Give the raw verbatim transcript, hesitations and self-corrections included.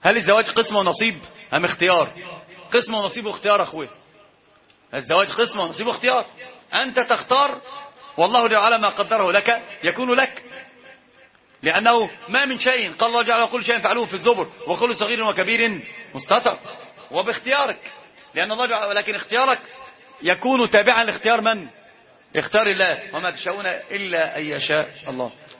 هل الزواج قسمة ونصيب أم اختيار؟ قسمة ونصيب واختيار أخوي. الزواج قسمة ونصيب واختيار، أنت تختار والله جعل ما قدره لك يكون لك، لأنه ما من شيء قال الله جعل كل شيء فعلوه في الزبر وكل صغير وكبير مستطر، وباختيارك لأن الله جعل، ولكن اختيارك يكون تابعا لاختيار من؟ اختار الله، وما تشاءون إلا أن يشاء الله.